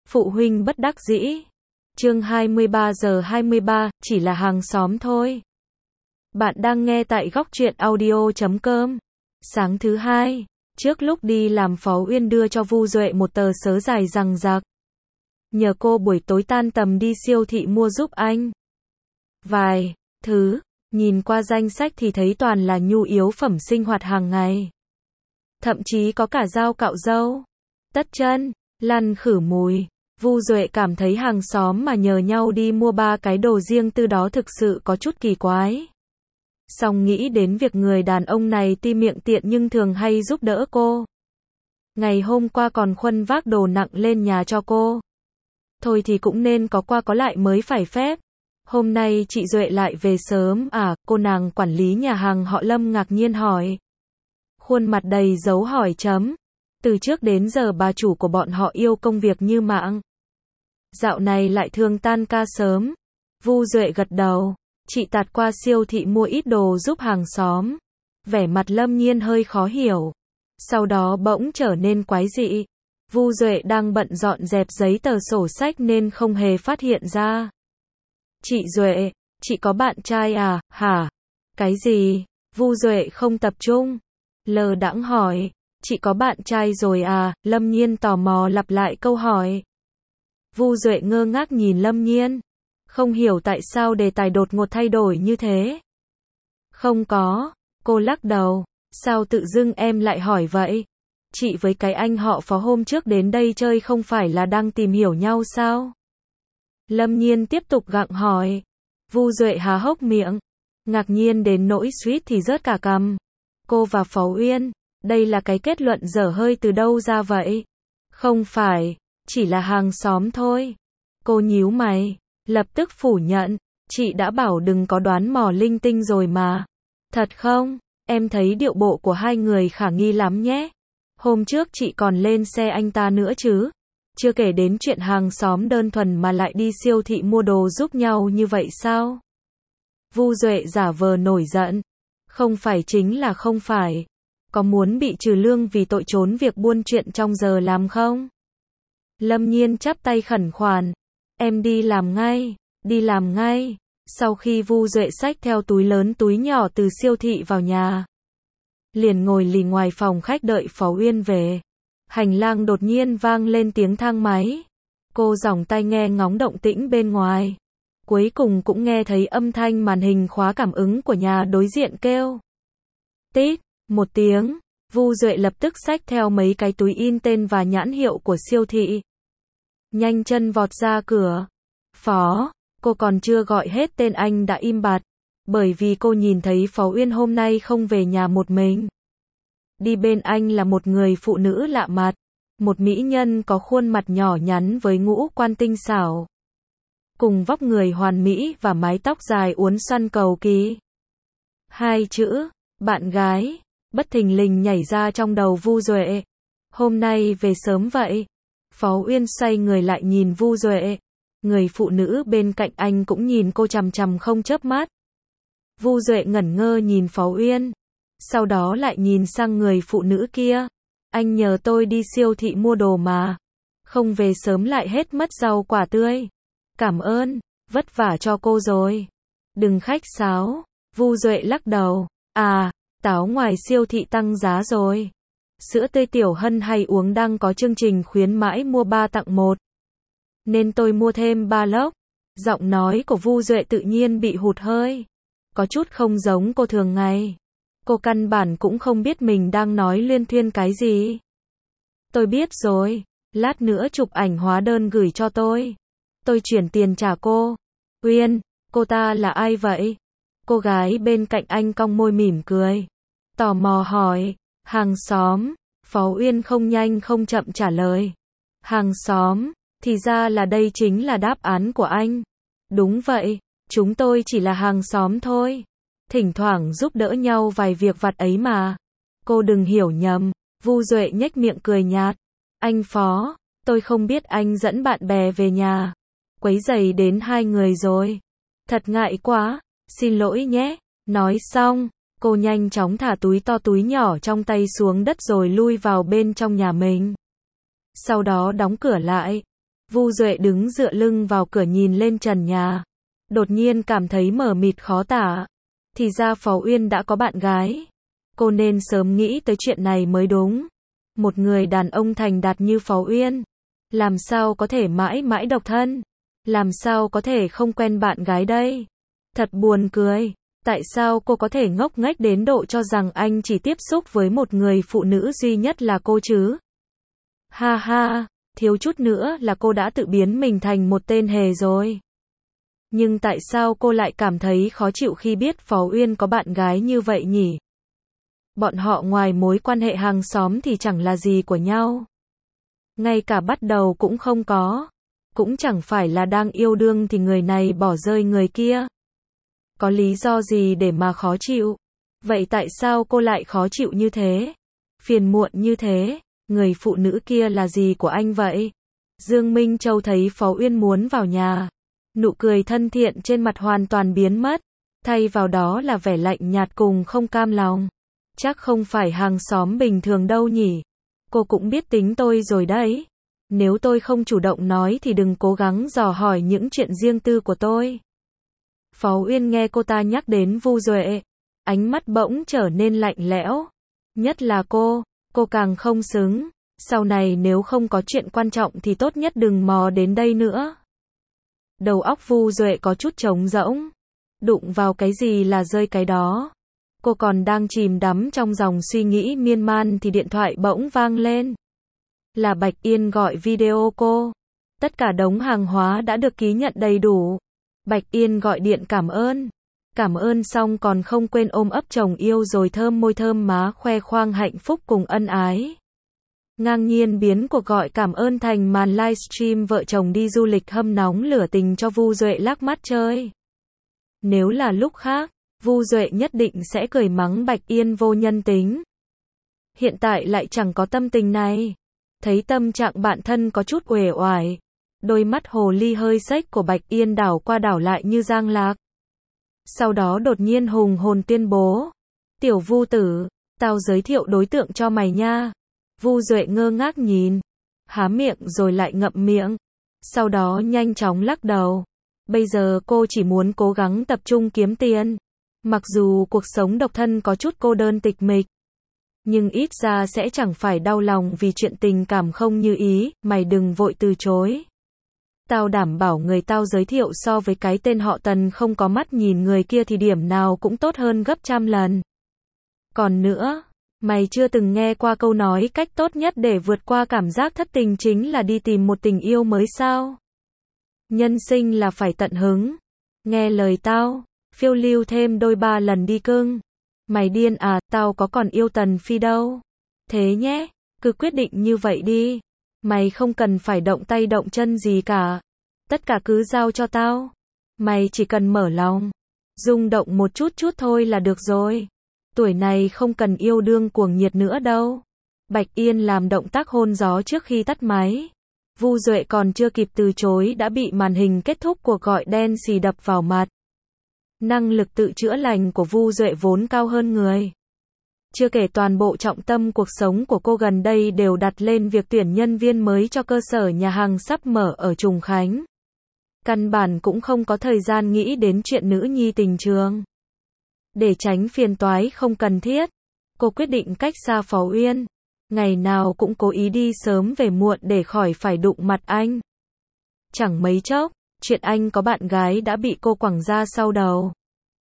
Phụ huynh bất đắc dĩ. Chương 23 giờ 23, chỉ là hàng xóm thôi. Bạn đang nghe tại góc truyện audio.com. Sáng thứ hai, trước lúc đi làm Phó Uyên đưa cho Vu Duệ một tờ sớ dài rằng rạc. Nhờ cô buổi tối tan tầm đi siêu thị mua giúp anh vài thứ, nhìn qua danh sách thì thấy toàn là nhu yếu phẩm sinh hoạt hàng ngày. Thậm chí có cả dao cạo râu, tất chân, lăn khử mùi. Vu Duệ cảm thấy hàng xóm mà nhờ nhau đi mua 3 cái đồ riêng tư đó thực sự có chút kỳ quái. Song nghĩ đến việc người đàn ông này tuy miệng tiện nhưng thường hay giúp đỡ cô. Ngày hôm qua còn khuân vác đồ nặng lên nhà cho cô. Thôi thì cũng nên có qua có lại mới phải phép. Hôm nay chị Duệ lại về sớm à? Cô nàng quản lý nhà hàng họ Lâm ngạc nhiên hỏi. Khuôn mặt đầy dấu hỏi chấm. Từ trước đến giờ bà chủ của bọn họ yêu công việc như mạng. Dạo này lại thường tan ca sớm. Vu Duệ gật đầu. Chị tạt qua siêu thị mua ít đồ giúp hàng xóm. Vẻ mặt Lâm Nhiên hơi khó hiểu. Sau đó bỗng trở nên quái dị. Vu Duệ đang bận dọn dẹp giấy tờ sổ sách nên không hề phát hiện ra. Chị Duệ, chị có bạn trai à, hả? Cái gì? Vu Duệ không tập trung. Lờ đãng hỏi. Chị có bạn trai rồi à? Lâm Nhiên tò mò lặp lại câu hỏi. Vu Duệ ngơ ngác nhìn Lâm Nhiên. Không hiểu tại sao đề tài đột ngột thay đổi như thế. Không có. Cô lắc đầu. Sao tự dưng em lại hỏi vậy? Chị với cái anh họ Phó hôm trước đến đây chơi không phải là đang tìm hiểu nhau sao? Lâm Nhiên tiếp tục gặng hỏi. Vu Duệ há hốc miệng. Ngạc nhiên đến nỗi suýt thì rớt cả cằm. Cô và Phó Uyên, đây là cái kết luận dở hơi từ đâu ra vậy? Không phải, chỉ là hàng xóm thôi. Cô nhíu mày, lập tức phủ nhận. Chị đã bảo đừng có đoán mò linh tinh rồi mà. Thật không? Em thấy điệu bộ của hai người khả nghi lắm nhé. Hôm trước chị còn lên xe anh ta nữa chứ. Chưa kể đến chuyện hàng xóm đơn thuần mà lại đi siêu thị mua đồ giúp nhau như vậy sao? Vu Duệ giả vờ nổi giận. Không phải chính là không phải. Có muốn bị trừ lương vì tội trốn việc buôn chuyện trong giờ làm không? Lâm Nhiên chắp tay khẩn khoản. Em đi làm ngay, đi làm ngay. Sau khi Vu Duệ xách theo túi lớn túi nhỏ từ siêu thị vào nhà, liền ngồi lì ngoài phòng khách đợi Phó Uyên về. Hành lang đột nhiên vang lên tiếng thang máy. Cô giỏng tai nghe ngóng động tĩnh bên ngoài. Cuối cùng cũng nghe thấy âm thanh màn hình khóa cảm ứng của nhà đối diện kêu. Tít, một tiếng. Vu Duệ lập tức xách theo mấy cái túi in tên và nhãn hiệu của siêu thị. Nhanh chân vọt ra cửa. Phó, cô còn chưa gọi hết tên anh đã im bặt. Bởi vì cô nhìn thấy Phó Uyên hôm nay không về nhà một mình. Đi bên anh là một người phụ nữ lạ mặt. Một mỹ nhân có khuôn mặt nhỏ nhắn với ngũ quan tinh xảo. Cùng vóc người hoàn mỹ và mái tóc dài uốn xoăn cầu kỳ. Hai chữ, bạn gái, bất thình lình nhảy ra trong đầu Vu Duệ. Hôm nay về sớm vậy. Phó Uyên xoay người lại nhìn Vu Duệ. Người phụ nữ bên cạnh anh cũng nhìn cô chằm chằm không chớp mắt. Vu Duệ ngẩn ngơ nhìn Phó Uyên. Sau đó lại nhìn sang người phụ nữ kia. Anh nhờ tôi đi siêu thị mua đồ mà. Không về sớm lại hết mất rau quả tươi. Cảm ơn, vất vả cho cô rồi. Đừng khách sáo. Vu Duệ lắc đầu. À, táo ngoài siêu thị tăng giá rồi. Sữa tươi Tiểu Hân hay uống đang có chương trình khuyến mãi mua 3 tặng 1. Nên tôi mua thêm 3 lốc. Giọng nói của Vu Duệ tự nhiên bị hụt hơi. Có chút không giống cô thường ngày. Cô căn bản cũng không biết mình đang nói liên thuyên cái gì. Tôi biết rồi. Lát nữa chụp ảnh hóa đơn gửi cho tôi. Tôi chuyển tiền trả cô. Uyên, cô ta là ai vậy? Cô gái bên cạnh anh cong môi mỉm cười. Tò mò hỏi. Hàng xóm. Phó Uyên không nhanh không chậm trả lời. Hàng xóm. Thì ra là đây chính là đáp án của anh. Đúng vậy. Chúng tôi chỉ là hàng xóm thôi. Thỉnh thoảng giúp đỡ nhau vài việc vặt ấy mà. Cô đừng hiểu nhầm. Vu Duệ nhếch miệng cười nhạt. Anh Phó, tôi không biết anh dẫn bạn bè về nhà. Quấy rầy đến hai người rồi. Thật ngại quá. Xin lỗi nhé. Nói xong, cô nhanh chóng thả túi to túi nhỏ trong tay xuống đất rồi lui vào bên trong nhà mình. Sau đó đóng cửa lại. Vu Duệ đứng dựa lưng vào cửa nhìn lên trần nhà. Đột nhiên cảm thấy mờ mịt khó tả. Thì ra Phó Uyên đã có bạn gái. Cô nên sớm nghĩ tới chuyện này mới đúng. Một người đàn ông thành đạt như Phó Uyên, làm sao có thể mãi mãi độc thân? Làm sao có thể không quen bạn gái đây? Thật buồn cười. Tại sao cô có thể ngốc nghếch đến độ cho rằng anh chỉ tiếp xúc với một người phụ nữ duy nhất là cô chứ? Ha ha, thiếu chút nữa là cô đã tự biến mình thành một tên hề rồi. Nhưng tại sao cô lại cảm thấy khó chịu khi biết Phó Uyên có bạn gái như vậy nhỉ? Bọn họ ngoài mối quan hệ hàng xóm thì chẳng là gì của nhau. Ngay cả bắt đầu cũng không có. Cũng chẳng phải là đang yêu đương thì người này bỏ rơi người kia. Có lý do gì để mà khó chịu? Vậy tại sao cô lại khó chịu như thế? Phiền muộn như thế? Người phụ nữ kia là gì của anh vậy? Dương Minh Châu thấy Phó Uyên muốn vào nhà. Nụ cười thân thiện trên mặt hoàn toàn biến mất. Thay vào đó là vẻ lạnh nhạt cùng không cam lòng. Chắc không phải hàng xóm bình thường đâu nhỉ? Cô cũng biết tính tôi rồi đấy. Nếu tôi không chủ động nói thì đừng cố gắng dò hỏi những chuyện riêng tư của tôi. Phó Uyên nghe cô ta nhắc đến Vu Duệ, ánh mắt bỗng trở nên lạnh lẽo. Nhất là cô càng không xứng. Sau này nếu không có chuyện quan trọng thì tốt nhất đừng mò đến đây nữa. Đầu óc Vu Duệ có chút trống rỗng. Đụng vào cái gì là rơi cái đó. Cô còn đang chìm đắm trong dòng suy nghĩ miên man thì điện thoại bỗng vang lên. Là Bạch Yên gọi video cô. Tất cả đống hàng hóa đã được ký nhận đầy đủ. Bạch Yên gọi điện cảm ơn. Cảm ơn xong còn không quên ôm ấp chồng yêu rồi thơm môi thơm má khoe khoang hạnh phúc cùng ân ái. Ngang nhiên biến cuộc gọi cảm ơn thành màn livestream vợ chồng đi du lịch hâm nóng lửa tình cho Vu Duệ lác mắt chơi. Nếu là lúc khác, Vu Duệ nhất định sẽ cười mắng Bạch Yên vô nhân tính. Hiện tại lại chẳng có tâm tình này. Thấy tâm trạng bạn thân có chút uể oải. Đôi mắt hồ ly hơi xếch của Bạch Yên đảo qua đảo lại như giang lạc. Sau đó đột nhiên hùng hồn tuyên bố. Tiểu Vu tử, tao giới thiệu đối tượng cho mày nha. Vu Duệ ngơ ngác nhìn. Há miệng rồi lại ngậm miệng. Sau đó nhanh chóng lắc đầu. Bây giờ cô chỉ muốn cố gắng tập trung kiếm tiền. Mặc dù cuộc sống độc thân có chút cô đơn tịch mịch. Nhưng ít ra sẽ chẳng phải đau lòng vì chuyện tình cảm không như ý, mày đừng vội từ chối. Tao đảm bảo người tao giới thiệu so với cái tên họ Tần không có mắt nhìn người kia thì điểm nào cũng tốt hơn gấp trăm lần. Còn nữa, mày chưa từng nghe qua câu nói cách tốt nhất để vượt qua cảm giác thất tình chính là đi tìm một tình yêu mới sao? Nhân sinh là phải tận hứng. Nghe lời tao, phiêu lưu thêm đôi ba lần đi cưng. Mày điên à, tao có còn yêu Tần Phi đâu. Thế nhé, cứ quyết định như vậy đi. Mày không cần phải động tay động chân gì cả. Tất cả cứ giao cho tao. Mày chỉ cần mở lòng. Rung động một chút chút thôi là được rồi. Tuổi này không cần yêu đương cuồng nhiệt nữa đâu. Bạch Yên làm động tác hôn gió trước khi tắt máy. Vu Duệ còn chưa kịp từ chối đã bị màn hình kết thúc cuộc gọi đen xì đập vào mặt. Năng lực tự chữa lành của Vu Duệ vốn cao hơn người. Chưa kể toàn bộ trọng tâm cuộc sống của cô gần đây đều đặt lên việc tuyển nhân viên mới cho cơ sở nhà hàng sắp mở ở Trùng Khánh. Căn bản cũng không có thời gian nghĩ đến chuyện nữ nhi tình trường. Để tránh phiền toái không cần thiết, cô quyết định cách xa Phó Uyên. Ngày nào cũng cố ý đi sớm về muộn để khỏi phải đụng mặt anh. Chẳng mấy chốc, chuyện anh có bạn gái đã bị cô quẳng ra sau đầu.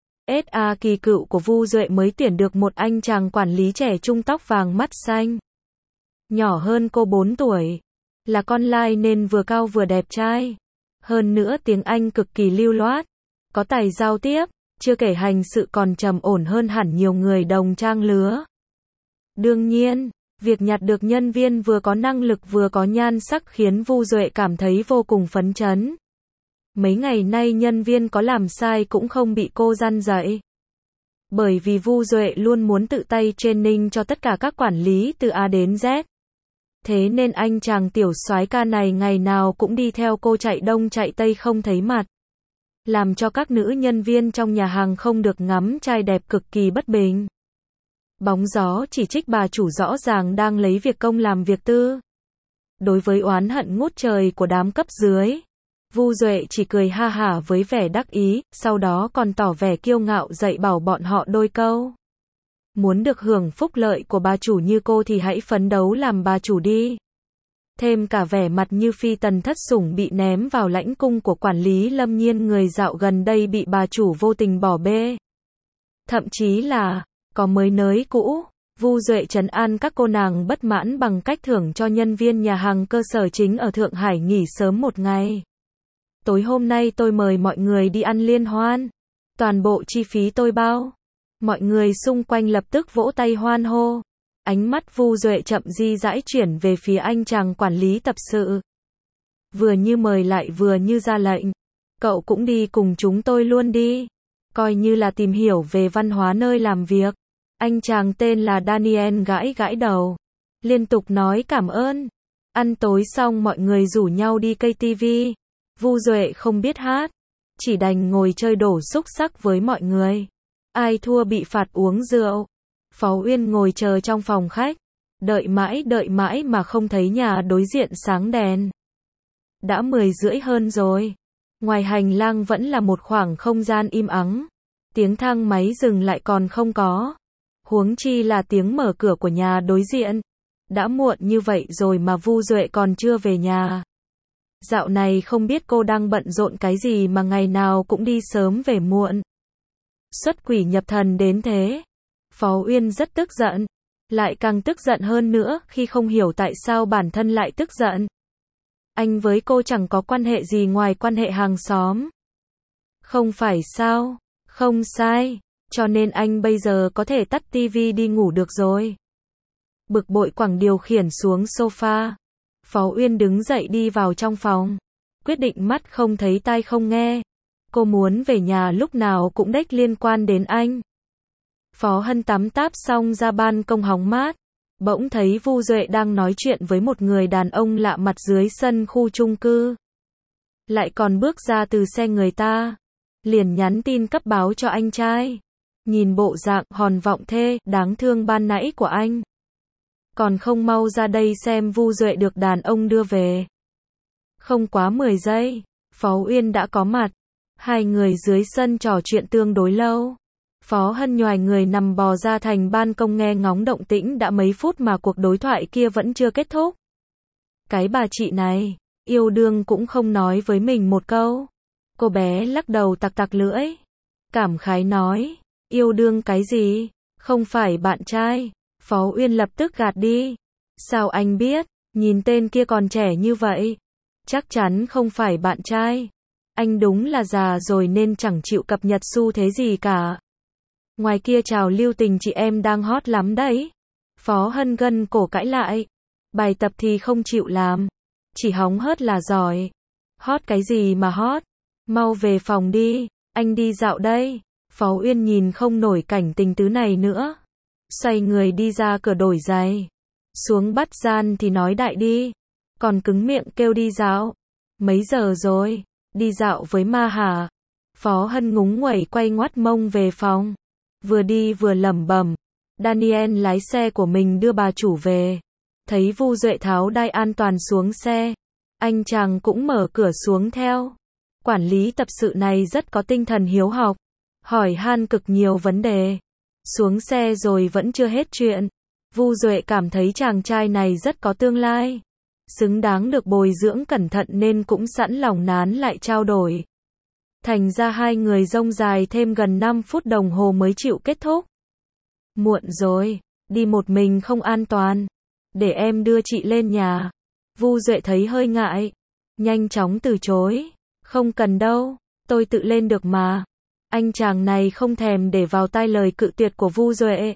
SA kỳ cựu của Vu Duệ mới tuyển được một anh chàng quản lý trẻ trung tóc vàng mắt xanh. Nhỏ hơn cô 4 tuổi. Là con lai nên vừa cao vừa đẹp trai. Hơn nữa tiếng Anh cực kỳ lưu loát. Có tài giao tiếp, chưa kể hành sự còn trầm ổn hơn hẳn nhiều người đồng trang lứa. Đương nhiên, việc nhặt được nhân viên vừa có năng lực vừa có nhan sắc khiến Vu Duệ cảm thấy vô cùng phấn chấn. Mấy ngày nay nhân viên có làm sai cũng không bị cô răn dạy. Bởi vì Vu Duệ luôn muốn tự tay training cho tất cả các quản lý từ A đến Z. Thế nên anh chàng tiểu soái ca này ngày nào cũng đi theo cô chạy đông chạy tây không thấy mặt. Làm cho các nữ nhân viên trong nhà hàng không được ngắm trai đẹp cực kỳ bất bình. Bóng gió chỉ trích bà chủ rõ ràng đang lấy việc công làm việc tư. Đối với oán hận ngút trời của đám cấp dưới, Vu Duệ chỉ cười ha hả với vẻ đắc ý, sau đó còn tỏ vẻ kiêu ngạo dạy bảo bọn họ đôi câu. Muốn được hưởng phúc lợi của bà chủ như cô thì hãy phấn đấu làm bà chủ đi. Thêm cả vẻ mặt như phi tần thất sủng bị ném vào lãnh cung của quản lý Lâm Nhiên, người dạo gần đây bị bà chủ vô tình bỏ bê. Thậm chí là, có mới nới cũ, Vu Duệ trấn an các cô nàng bất mãn bằng cách thưởng cho nhân viên nhà hàng cơ sở chính ở Thượng Hải nghỉ sớm một ngày. Tối hôm nay tôi mời mọi người đi ăn liên hoan. Toàn bộ chi phí tôi bao. Mọi người xung quanh lập tức vỗ tay hoan hô. Ánh mắt Vu Duệ chậm di dãi chuyển về phía anh chàng quản lý tập sự. Vừa như mời lại vừa như ra lệnh. Cậu cũng đi cùng chúng tôi luôn đi. Coi như là tìm hiểu về văn hóa nơi làm việc. Anh chàng tên là Daniel gãi gãi đầu. Liên tục nói cảm ơn. Ăn tối xong mọi người rủ nhau đi cây TV. Vu Duệ không biết hát. Chỉ đành ngồi chơi đổ xúc xắc với mọi người. Ai thua bị phạt uống rượu. Phó Uyên ngồi chờ trong phòng khách. Đợi mãi mà không thấy nhà đối diện sáng đèn. Đã 10:30 hơn rồi. Ngoài hành lang vẫn là một khoảng không gian im ắng. Tiếng thang máy dừng lại còn không có. Huống chi là tiếng mở cửa của nhà đối diện. Đã muộn như vậy rồi mà Vu Duệ còn chưa về nhà. Dạo này không biết cô đang bận rộn cái gì mà ngày nào cũng đi sớm về muộn. Xuất quỷ nhập thần đến thế. Phó Uyên rất tức giận. Lại càng tức giận hơn nữa khi không hiểu tại sao bản thân lại tức giận. Anh với cô chẳng có quan hệ gì ngoài quan hệ hàng xóm. Không phải sao? Không sai. Cho nên anh bây giờ có thể tắt tivi đi ngủ được rồi. Bực bội quẳng điều khiển xuống sofa. Phó Uyên đứng dậy đi vào trong phòng. Quyết định mắt không thấy tai không nghe. Cô muốn về nhà lúc nào cũng đếch liên quan đến anh. Phó Hân tắm táp xong ra ban công hóng mát. Bỗng thấy Vu Duệ đang nói chuyện với một người đàn ông lạ mặt dưới sân khu chung cư. Lại còn bước ra từ xe người ta. Liền nhắn tin cấp báo cho anh trai. Nhìn bộ dạng hòn vọng thê, đáng thương ban nãy của anh. Còn không mau ra đây xem Vu Duệ được đàn ông đưa về. Không quá 10 giây, Phó Uyên đã có mặt. Hai người dưới sân trò chuyện tương đối lâu. Phó Hân nhoài người nằm bò ra thành ban công nghe ngóng động tĩnh đã mấy phút mà cuộc đối thoại kia vẫn chưa kết thúc. Cái bà chị này, yêu đương cũng không nói với mình một câu. Cô bé lắc đầu tặc tặc lưỡi. Cảm khái nói, yêu đương cái gì, không phải bạn trai. Phó Uyên lập tức gạt đi. Sao anh biết, nhìn tên kia còn trẻ như vậy. Chắc chắn không phải bạn trai. Anh đúng là già rồi nên chẳng chịu cập nhật xu thế gì cả. Ngoài kia trào lưu tình chị em đang hot lắm đấy. Phó Hân gân cổ cãi lại. Bài tập thì không chịu làm. Chỉ hóng hớt là giỏi. Hot cái gì mà hot. Mau về phòng đi. Anh đi dạo đây. Phó Uyên nhìn không nổi cảnh tình tứ này nữa. Xoay người đi ra cửa đổi giày. Xuống bắt gian thì nói đại đi. Còn cứng miệng kêu đi dạo. Mấy giờ rồi? Đi dạo với ma hả? Phó Hân ngúng nguẩy quay ngoắt mông về phòng. Vừa đi vừa lẩm bẩm. Daniel lái xe của mình đưa bà chủ về. Thấy Vu Duệ tháo đai an toàn xuống xe. Anh chàng cũng mở cửa xuống theo. Quản lý tập sự này rất có tinh thần hiếu học. Hỏi han cực nhiều vấn đề. Xuống xe rồi vẫn chưa hết chuyện. Vu Duệ cảm thấy chàng trai này rất có tương lai. Xứng đáng được bồi dưỡng cẩn thận nên cũng sẵn lòng nán lại trao đổi. Thành ra hai người dông dài thêm gần 5 phút đồng hồ mới chịu kết thúc. Muộn rồi, đi một mình không an toàn. Để em đưa chị lên nhà. Vu Duệ thấy hơi ngại. Nhanh chóng từ chối. Không cần đâu, tôi tự lên được mà. Anh chàng này không thèm để vào tai lời cự tuyệt của Vu Duệ.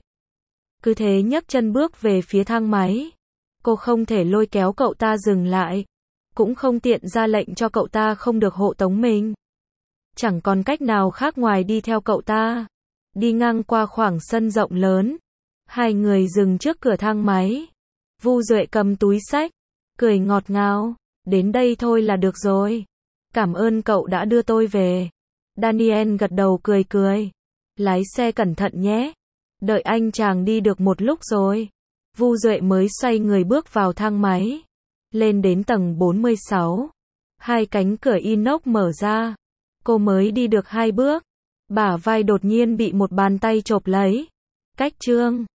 Cứ thế nhấc chân bước về phía thang máy. Cô không thể lôi kéo cậu ta dừng lại. Cũng không tiện ra lệnh cho cậu ta không được hộ tống mình. Chẳng còn cách nào khác ngoài đi theo cậu ta. Đi ngang qua khoảng sân rộng lớn. Hai người dừng trước cửa thang máy. Vu Duệ cầm túi xách. Cười ngọt ngào. Đến đây thôi là được rồi. Cảm ơn cậu đã đưa tôi về. Daniel gật đầu cười cười. Lái xe cẩn thận nhé. Đợi anh chàng đi được một lúc rồi. Vu Duệ mới xoay người bước vào thang máy. Lên đến tầng 46. Hai cánh cửa inox mở ra. Cô mới đi được 2 bước. Bả vai đột nhiên bị một bàn tay chộp lấy. Cách Trương